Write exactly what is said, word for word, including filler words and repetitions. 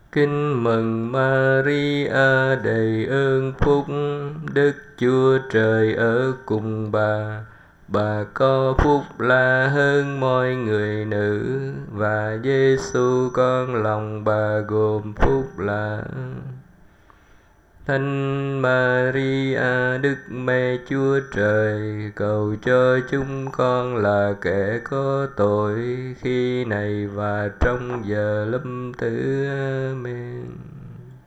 Kinh mừng Maria đầy ơn phúc, Đức Chúa Trời ở cùng bà. Bà có phúc lạ hơn mọi người nữ, và Giêsu con lòng bà gồm phúc lạ. Thánh Maria Đức Mẹ Chúa Trời, cầu cho chúng con là kẻ có tội, khi này và trong giờ lâm tử. Amen.